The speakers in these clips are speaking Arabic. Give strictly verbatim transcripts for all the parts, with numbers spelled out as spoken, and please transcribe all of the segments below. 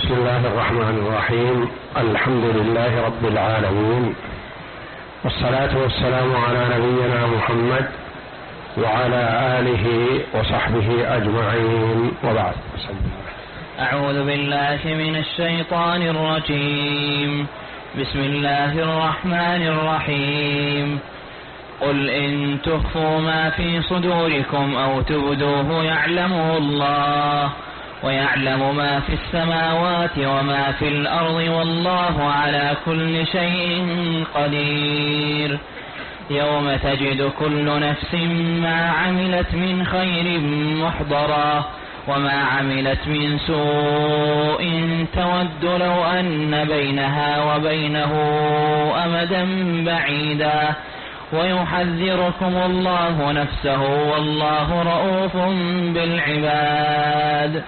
بسم الله الرحمن الرحيم. الحمد لله رب العالمين، والصلاة والسلام على نبينا محمد وعلى آله وصحبه أجمعين، وبعد. أعوذ بالله من الشيطان الرجيم. بسم الله الرحمن الرحيم. قل إن تخفوا ما في صدوركم أو تبدوه يعلمه الله، ويعلم ما في السماوات وما في الأرض، والله على كل شيء قدير. يوم تجد كل نفس ما عملت من خير محضرا، وما عملت من سوء تود لو أن بينها وبينه أمدا بعيدا، ويحذركم الله نفسه، والله رؤوف بالعباد.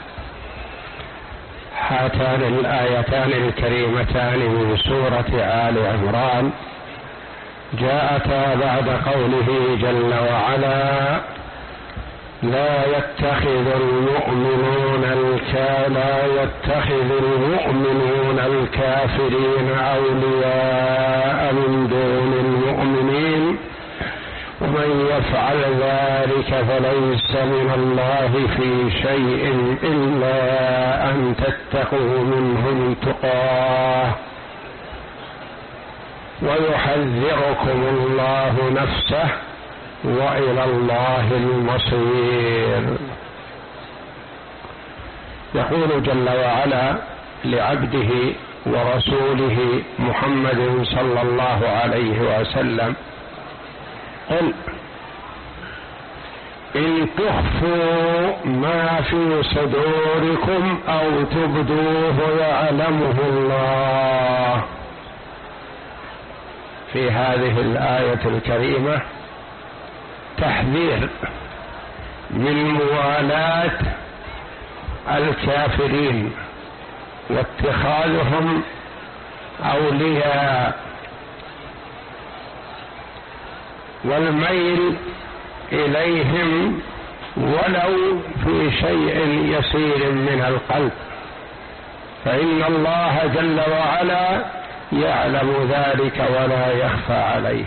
هاتان الآيتان الكريمتان من سورة آل عمران جاءتا بعد قوله جل وعلا: لا يتخذ المؤمنون الكا لا يتخذ المؤمنون الكافرين أولياء من دون المؤمنين، ومن يفعل ذلك فليس من الله في شيء إلا أن تتقوا منهم تقاه، ويحذركم الله نفسه، وإلى الله المصير. يقول جل وعلا لعبده ورسوله محمد صلى الله عليه وسلم: قل إن تخفوا ما في صدوركم أو تبدوه يعلمه الله. في هذه الآية الكريمة تحذير من موالاة الكافرين واتخاذهم أولياء، والميل إليهم ولو في شيء يسير من القلب، فإن الله جل وعلا يعلم ذلك ولا يخفى عليه.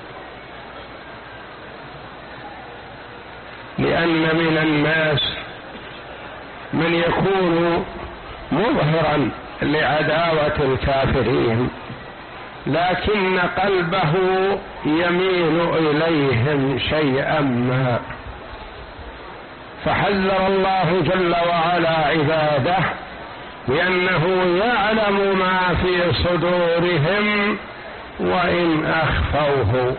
لأن من الناس من يكون مظهرا لعداوة الكافرين، لكن قلبه يميل إليهم شيئا ما، فحذر الله جل وعلا عباده بأنه يعلم ما في صدورهم وإن أخفوه.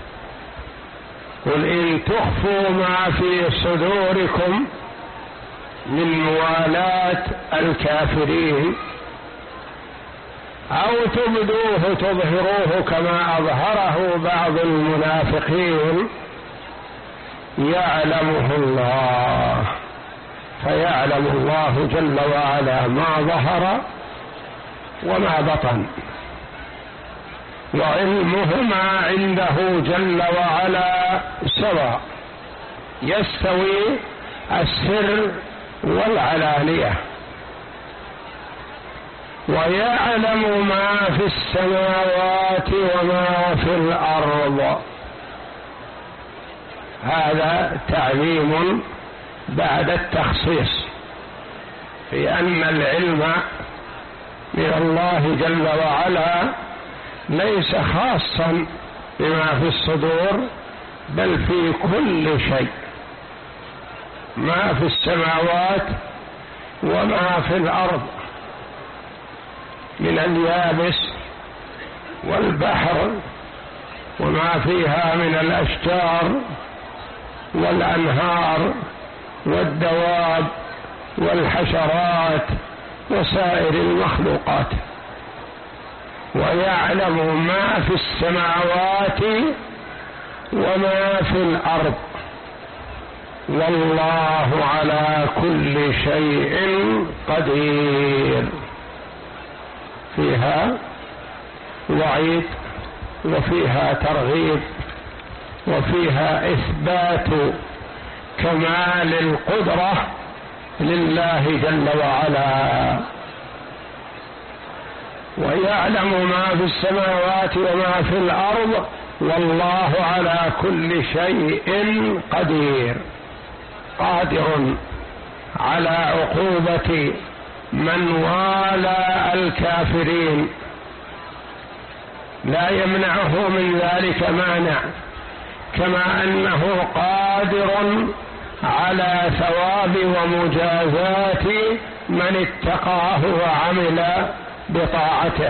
قل إن تخفوا ما في صدوركم من موالاة الكافرين أو تبدوه تظهروه كما أظهره بعض المنافقين يعلمه الله، فيعلم الله جل وعلا ما ظهر وما بطن، وعلمهما عنده جل وعلا سواء، يستوي السر والعلانية. ويعلم ما في السماوات وما في الأرض. هذا تعميم بعد التخصيص، في أن العلم من الله جل وعلا ليس خاصا بما في الصدور، بل في كل شيء، ما في السماوات وما في الأرض من اليابس والبحر وما فيها من الأشجار والأنهار والدواب والحشرات وسائر المخلوقات. ويعلم ما في السماوات وما في الأرض، والله على كل شيء قدير. فيها وعيد وفيها ترغيب وفيها إثبات كمال القدرة لله جل وعلا، ويعلم ما في السماوات وما في الأرض، والله على كل شيء قدير. قادر على عقوبة من والى الكافرين، لا يمنعه من ذلك مانع، كما أنه قادر على ثواب ومجازات من اتقاه وعمل بطاعته.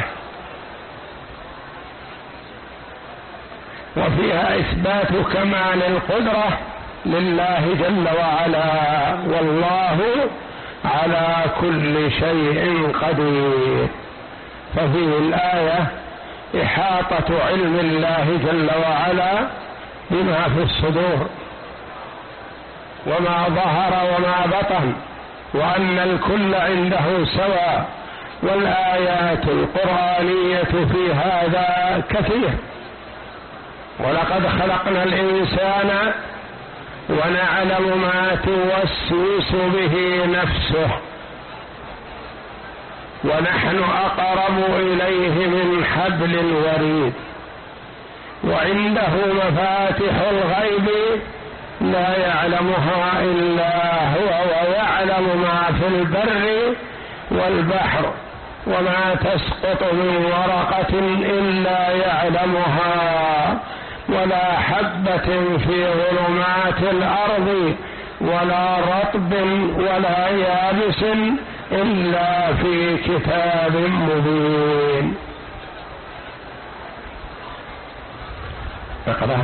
وفيها إثبات كمال القدرة لله جل وعلا، والله على كل شيء قدير. ففيه الآية إحاطة علم الله جل وعلا بما في الصدور وما ظهر وما بطن، وأن الكل عنده سواء. والآيات القرآنية في هذا كثير. ولقد خلقنا الإنسان ونعلم ما توسوس به نفسه ونحن أقرب إليه من حبل الوريد، وعنده مفاتح الغيب لا يعلمها إلا هو، ويعلم ما في البر والبحر، وما تسقط من ورقة إلا يعلمها، ولا حبة في ظلمات الأرض ولا رطب ولا يابس إلا في كتاب مبين. اقرأ.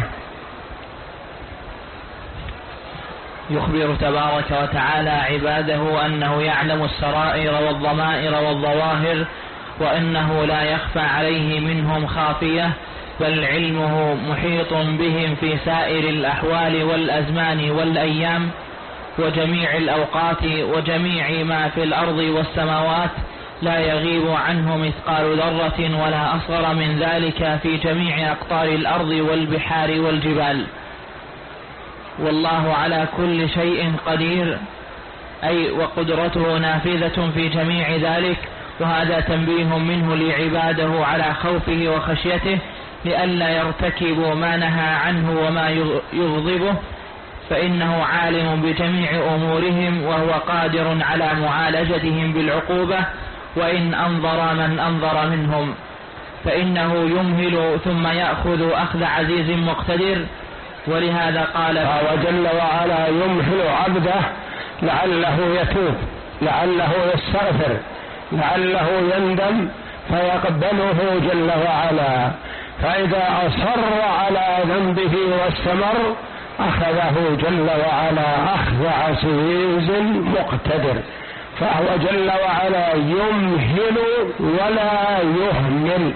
يخبر تبارك وتعالى عباده أنه يعلم السرائر والضمائر والظواهر، وأنه لا يخفى عليه منهم خافية، بل علمه محيط بهم في سائر الأحوال والأزمان والأيام وجميع الأوقات وجميع ما في الأرض والسماوات، لا يغيب عنه مثقال ذرة ولا أصغر من ذلك في جميع أقطار الأرض والبحار والجبال. والله على كل شيء قدير، أي وقدرته نافذة في جميع ذلك. وهذا تنبيه منه لعباده على خوفه وخشيته لئلا يرتكبوا ما نهى عنه وما يغضبه، فإنه عالم بجميع أمورهم وهو قادر على معالجتهم بالعقوبة، وإن أنظر من أنظر منهم فإنه يمهل ثم يأخذ أخذ عزيز مقتدر. ولهذا قال وجل وعلا يمهل عبده لعله يتوب، لعله يستغفر، لعله يندم فيقبله جل وعلا. فإذا أصر على ذنبه واستمر أخذه جل وعلا أخذ عزيز مقتدر. فهو جل وعلا يمهل ولا يهمل،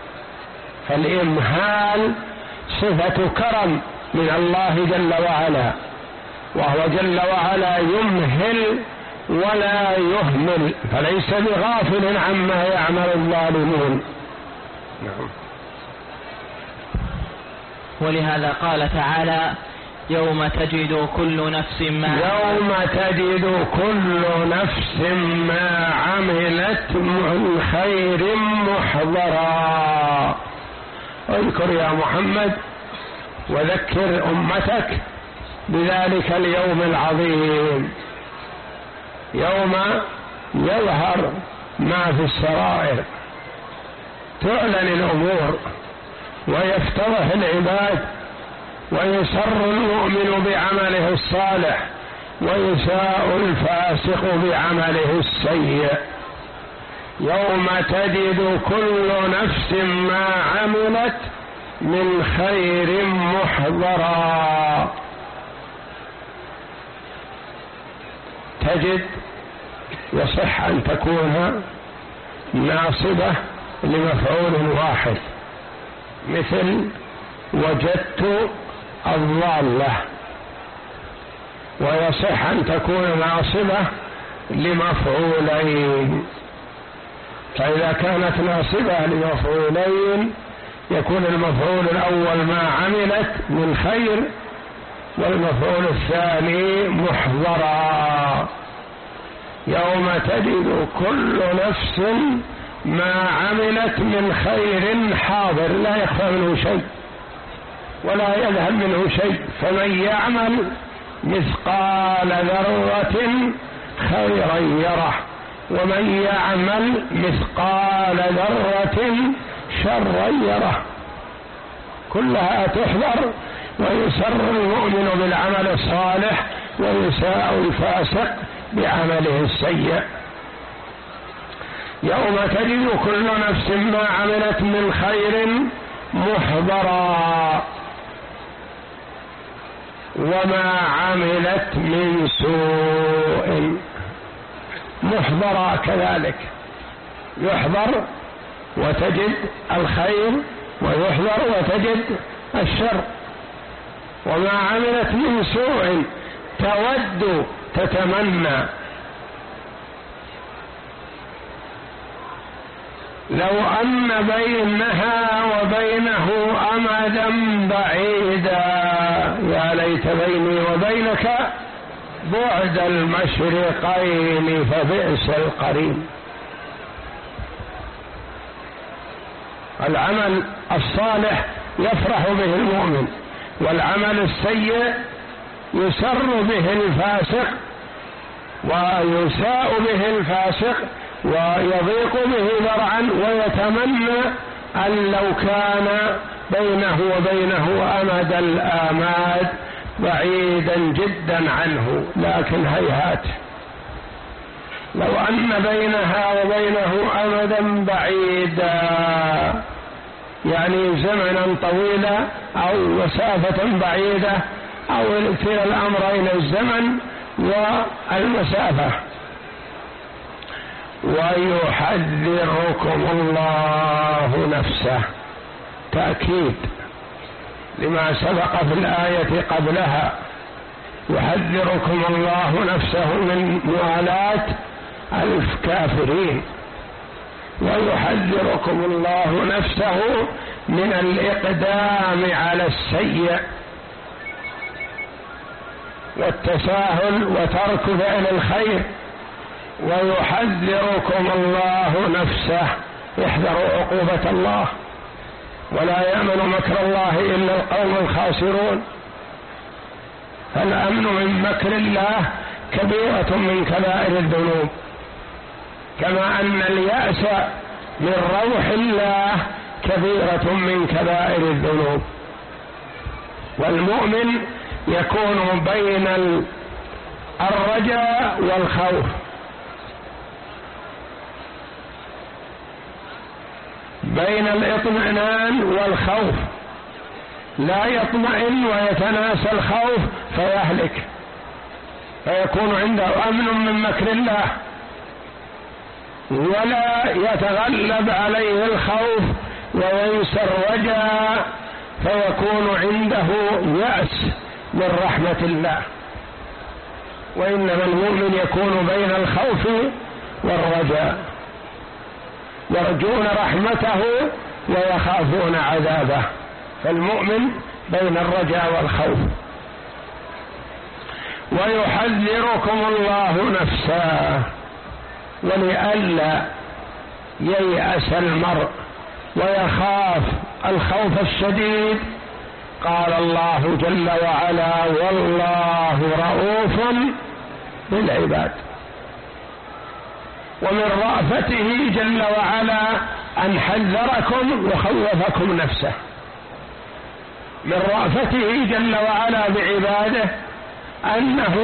فالإمهال صفة كرم من الله جل وعلا، وهو جل وعلا يمهل ولا يهمل، فليس بغافل عما يعمل الظالمون. نعم. ولهذا قال تعالى يوم تجد كل نفس ما يوم تجد كل نفس ما عملت من خير محضرا. اذكر يا محمد وذكر أمتك بذلك اليوم العظيم، يوم يظهر ما في السرائر، تعلن الأمور ويفتضح العباد، ويسر المؤمن بعمله الصالح ويساء الفاسق بعمله السيء. يوم تجد كل نفس ما عملت من خير محضرا. تجد يصح أن تكون ناصبة لمفعول واحد، مثل وجدت الضالة، ويصح أن تكون ناصبة لمفعولين. فإذا كانت ناصبة لمفعولين يكون المفعول الأول ما عملت من خير، والمفعول الثاني محضرا. يوم تجد كل نفس ما عملت من خير حاضر لا يخفى منه شيء ولا يذهب منه شيء. فمن يعمل مثقال ذرة خيرا يره ومن يعمل مثقال ذرة شرا يره. كلها تحضر، ويسر المؤمن بالعمل الصالح ويساء الفاسق بعمله السيء. يوم تجد كل نفس ما عملت من خير محضرا وما عملت من سوء محضرا كذلك، يحضر وتجد الخير ويحضر وتجد الشر. وما عملت من سوء تود تتمنى لو أن بينها وبينه أمدا بعيدا يا ليت بيني وبينك بعد المشرقين فبئس القرين. العمل الصالح يفرح به المؤمن، والعمل السيء يسر به الفاسق ويساء به الفاسق ويضيق به ذرعا ويتمنى أن لو كان بينه وبينه أمد الآماد بعيدا جدا عنه، لكن هيهات. لو أن بينها وبينه أمدا بعيدا يعني زمنا طويلا أو مسافة بعيدة أو كلا الأمرين الزمن والمسافة. ويحذركم الله نفسه، تأكيد لما سبق في الآية قبلها، يحذركم الله نفسه من موالاة الكافرين، ويحذركم الله نفسه من الإقدام على السيء والتساهل وترك فعل الخير. ويحذركم الله نفسه، احذروا عقوبة الله، ولا يأمن مكر الله إلا القوم الخاسرون. فالأمن من مكر الله كبيرة من كبائر الذنوب، كما أن اليأس من روح الله كبيرة من كبائر الذنوب. والمؤمن يكون بين الرجاء والخوف، بين الاطمئنان والخوف، لا يطمئن ويتناسى الخوف فيهلك، فيكون عنده أمن من مكر الله، ولا يتغلب عليه الخوف وينسى الرجاء فيكون عنده يأس من رحمة الله. وإنما المؤمن يكون بين الخوف والرجاء، يرجون رحمته ويخافون عذابه. فالمؤمن بين الرجاء والخوف. ويحذركم الله نفسه، ولئلا ييأس المرء ويخاف الخوف الشديد قال الله جل وعلا: والله رؤوف بالعباد. ومن رأفته جل وعلا أن حذركم وخوفكم نفسه. من رأفته جل وعلا بعباده أنه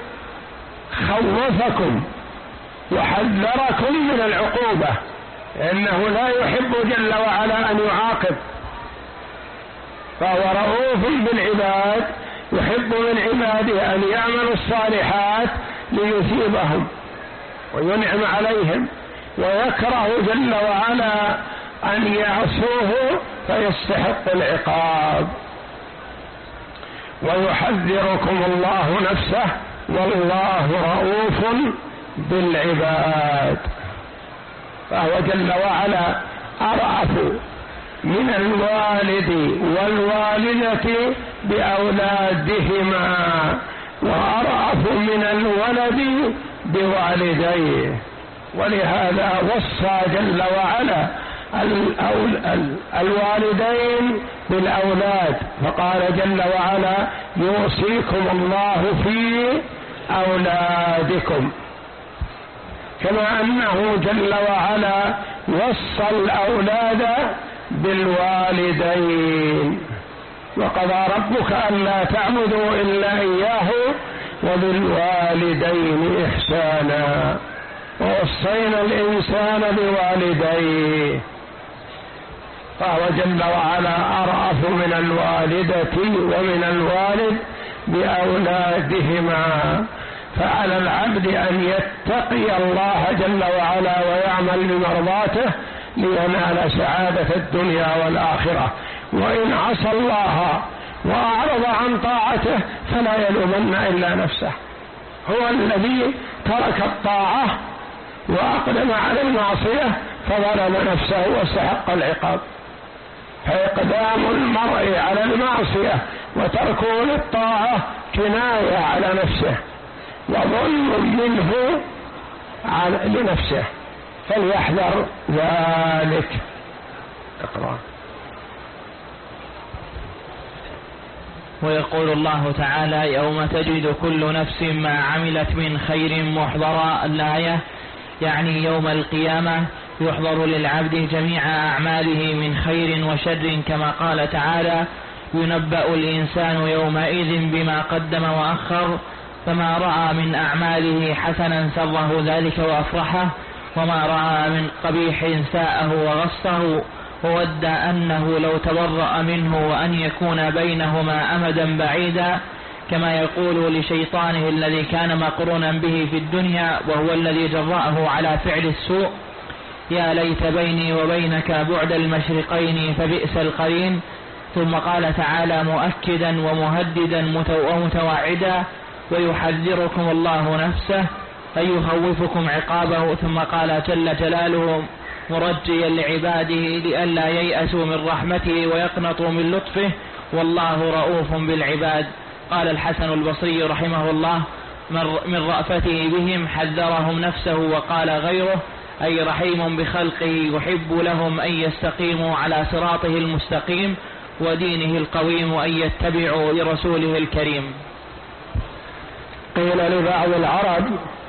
خوفكم وحذركم من العقوبة، لأنه لا يحب جل وعلا أن يعاقب، فهو رؤوف بالعباد، يحب من عباده أن يعملوا الصالحات ليثيبهم وينعم عليهم، ويكره جل وعلا أن يعصوه فيستحق العقاب. ويحذركم الله نفسه والله رؤوف بالعباد. فهو جل وعلا أرأف من الوالد والوالدة بأولادهما، وأرأف من الولد بوالديه. ولهذا وصى جل وعلا الوالدين بالأولاد، فقال جل وعلا يوصيكم الله في أولادكم، كما أنه جل وعلا وصى الأولاد بالوالدين. وقضى ربك ألا تعبدوا إلا إياه وبالوالدين إحسانا ووصينا الإنسان بوالديه، فهو جل وعلا أرأف من الوالدة ومن الوالد بأولادهما. فعلى العبد أن يتقي الله جل وعلا ويعمل بمرضاته لينال سعادة الدنيا والآخرة، وإن عصى الله وأعرض عن طاعته فلا يلومن إلا نفسه، هو الذي ترك الطاعة وأقدم على المعصية فظلم نفسه واستحق العقاب. فإقدام المرء على المعصية وتركه للطاعة كناية على نفسه وظلم منه لنفسه، فليحذر ذلك. اقرأ. ويقول الله تعالى يوم تجد كل نفس ما عملت من خير محضرا، الآية يعني يوم القيامة يحضر للعبد جميع أعماله من خير وشر، كما قال تعالى ينبأ الإنسان يومئذ بما قدم وأخر، فما رأى من أعماله حسنا سره ذلك وأفرحه، وما رأى من قبيح ساءه وغصه، وود أنه لو تبرأ منه وأن يكون بينهما أمدا بعيدا، كما يقول لشيطانه الذي كان مقرونا به في الدنيا وهو الذي جرأه على فعل السوء، يا ليت بيني وبينك بعد المشرقين فبئس القرين. ثم قال تعالى مؤكدا ومهددا ومتوعدا ويحذركم الله نفسه أي يخوفكم عقابه. ثم قال جل جلاله مرجيا لعباده لئلا ييأسوا من رحمته ويقنطوا من لطفه والله رؤوف بالعباد. قال الحسن البصري رحمه الله من رأفته بهم حذرهم نفسه، وقال غيره أي رحيم بخلقه يحب لهم أن يستقيموا على صراطه المستقيم ودينه القويم وأن يتبعوا لرسوله الكريم. قيل لبعض العرب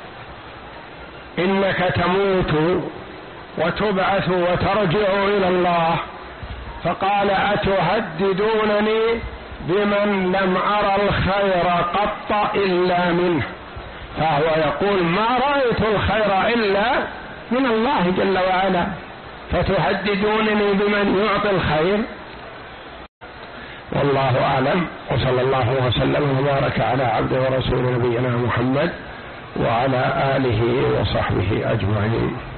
إنك تموت وتبعث وترجع إلى الله، فقال أتهددونني بمن لم أرى الخير قط إلا منه، فهو يقول ما رأيت الخير إلا من الله جل وعلا، فتهددونني بمن يعطي الخير؟ والله أعلم، وصلى الله وسلم وبارك على عبده ورسول نبينا محمد وعلى آله وصحبه أجمعين.